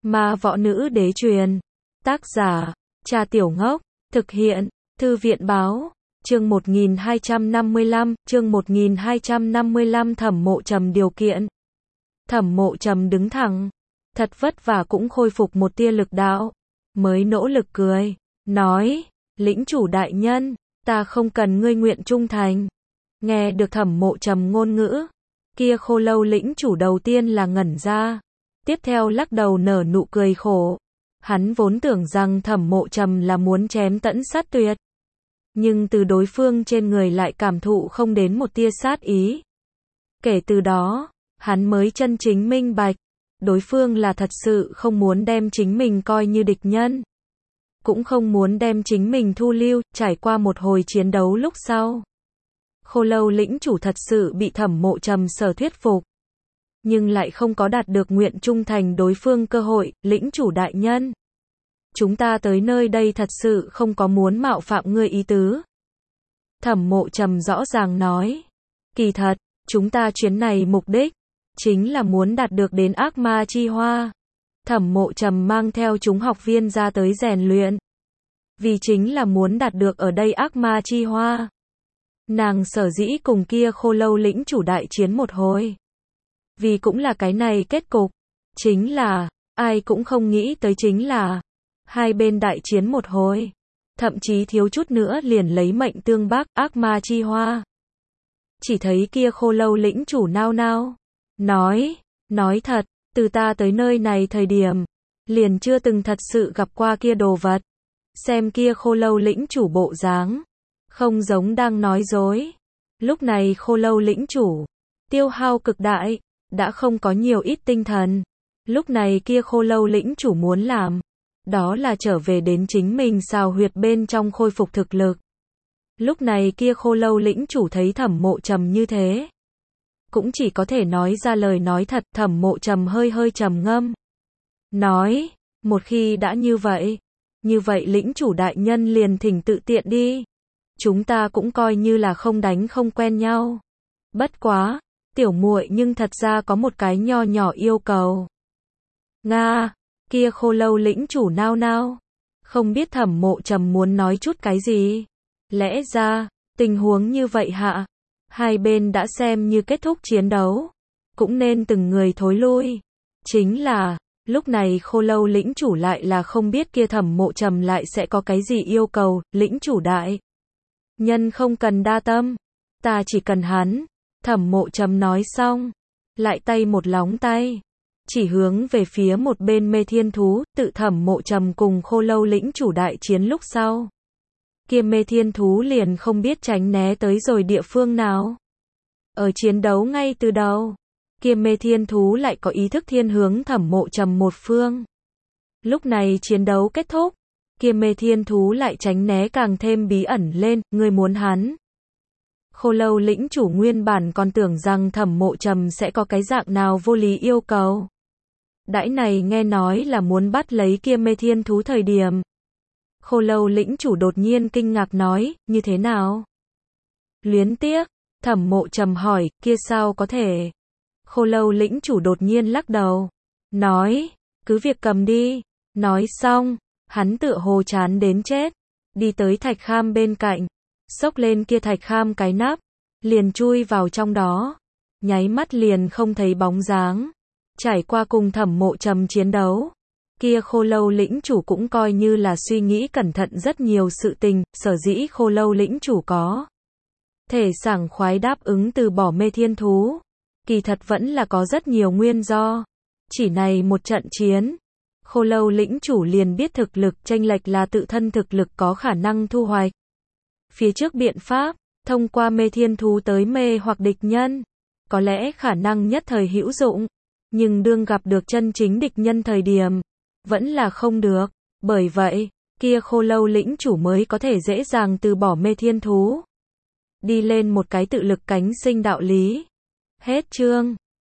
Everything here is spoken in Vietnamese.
Ma Võ Nữ Đế truyền. Tác giả, Trà Tiểu Ngốc. Thực hiện, Thư viện Báo. Chương 1255, Thẩm Mộ Trầm điều kiện. Thẩm Mộ Trầm đứng thẳng, thật vất vả cũng khôi phục một tia lực đạo, mới nỗ lực cười, nói, lĩnh chủ đại nhân, ta không cần ngươi nguyện trung thành. Nghe được Thẩm Mộ Trầm ngôn ngữ, kia Khô Lâu lĩnh chủ đầu tiên là ngẩn ra, tiếp theo lắc đầu nở nụ cười khổ. Hắn vốn tưởng rằng Thẩm Mộ Trầm là muốn chém tận sát tuyệt, nhưng từ đối phương trên người lại cảm thụ không đến một tia sát ý. Kể từ đó, hắn mới chân chính minh bạch, đối phương là thật sự không muốn đem chính mình coi như địch nhân, cũng không muốn đem chính mình thu lưu. Trải qua một hồi chiến đấu lúc sau, Khô Lâu lĩnh chủ thật sự bị Thẩm Mộ Trầm sở thuyết phục, nhưng lại không có đạt được nguyện trung thành đối phương cơ hội. Lĩnh chủ đại nhân, chúng ta tới nơi đây thật sự không có muốn mạo phạm ngươi ý tứ. Thẩm Mộ Trầm rõ ràng nói, kỳ thật, chúng ta chuyến này mục đích chính là muốn đạt được đến ác ma chi hoa. Thẩm Mộ Trầm mang theo chúng học viên ra tới rèn luyện, vì chính là muốn đạt được ở đây ác ma chi hoa. Nàng sở dĩ cùng kia Khô Lâu lĩnh chủ đại chiến một hồi, vì cũng là cái này kết cục. Chính là, ai cũng không nghĩ tới chính là, hai bên đại chiến một hồi, thậm chí thiếu chút nữa liền lấy mệnh tương bác ác ma chi hoa. Chỉ thấy kia Khô Lâu lĩnh chủ nao nao, nói thật, từ ta tới nơi này thời điểm, liền chưa từng thật sự gặp qua kia đồ vật. Xem kia Khô Lâu lĩnh chủ bộ dáng, không giống đang nói dối. Lúc này Khô Lâu lĩnh chủ, tiêu hao cực đại, đã không có nhiều ít tinh thần. Lúc này kia Khô Lâu lĩnh chủ muốn làm, đó là trở về đến chính mình xào huyệt bên trong khôi phục thực lực. Lúc này kia Khô Lâu lĩnh chủ thấy Thẩm Mộ Trầm như thế, cũng chỉ có thể nói ra lời nói thật. Thẩm Mộ Trầm hơi trầm ngâm, nói, một khi đã như vậy lĩnh chủ đại nhân liền thỉnh tự tiện đi. Chúng ta cũng coi như là không đánh không quen nhau. Bất quá, tiểu muội nhưng thật ra có một cái nho nhỏ yêu cầu. Nga, kia Khô Lâu lĩnh chủ nao nao, không biết Thẩm Mộ Trầm muốn nói chút cái gì. Lẽ ra, tình huống như vậy hạ, hai bên đã xem như kết thúc chiến đấu, cũng nên từng người thối lui. Chính là, lúc này Khô Lâu lĩnh chủ lại là không biết kia Thẩm Mộ Trầm lại sẽ có cái gì yêu cầu. Lĩnh chủ đại nhân không cần đa tâm, ta chỉ cần hắn. Thẩm Mộ Trầm nói xong, lại tay một lóng tay, chỉ hướng về phía một bên mê thiên thú. Tự Thẩm Mộ Trầm cùng Khô Lâu lĩnh chủ đại chiến lúc sau, kia mê thiên thú liền không biết tránh né tới rồi địa phương nào. Ở chiến đấu ngay từ đầu, kia mê thiên thú lại có ý thức thiên hướng Thẩm Mộ Trầm một phương. Lúc này chiến đấu kết thúc, kia mê thiên thú lại tránh né càng thêm bí ẩn lên. Ngươi muốn hắn? Khô Lâu lĩnh chủ nguyên bản còn tưởng rằng Thẩm Mộ Trầm sẽ có cái dạng nào vô lý yêu cầu. Đãi này nghe nói là muốn bắt lấy kia mê thiên thú thời điểm, Khô Lâu lĩnh chủ đột nhiên kinh ngạc nói, như thế nào? Luyến tiếc. Thẩm Mộ Trầm hỏi, kia sao có thể? Khô Lâu lĩnh chủ đột nhiên lắc đầu, nói, cứ việc cầm đi. Nói xong, hắn tựa hồ chán đến chết, đi tới thạch kham bên cạnh, xốc lên kia thạch kham cái nắp, liền chui vào trong đó, nháy mắt liền không thấy bóng dáng. Trải qua cùng Thẩm Mộ Trầm chiến đấu, kia Khô Lâu lĩnh chủ cũng coi như là suy nghĩ cẩn thận rất nhiều sự tình. Sở dĩ Khô Lâu lĩnh chủ có thể sảng khoái đáp ứng từ bỏ mê thiên thú, kỳ thật vẫn là có rất nhiều nguyên do. Chỉ này một trận chiến, Khô Lâu lĩnh chủ liền biết thực lực chênh lệch là tự thân thực lực có khả năng thu hoạch. Phía trước biện pháp, thông qua mê thiên thú tới mê hoặc địch nhân, có lẽ khả năng nhất thời hữu dụng, nhưng đương gặp được chân chính địch nhân thời điểm, vẫn là không được. Bởi vậy, kia Khô Lâu lĩnh chủ mới có thể dễ dàng từ bỏ mê thiên thú, đi lên một cái tự lực cánh sinh đạo lý. Hết chương.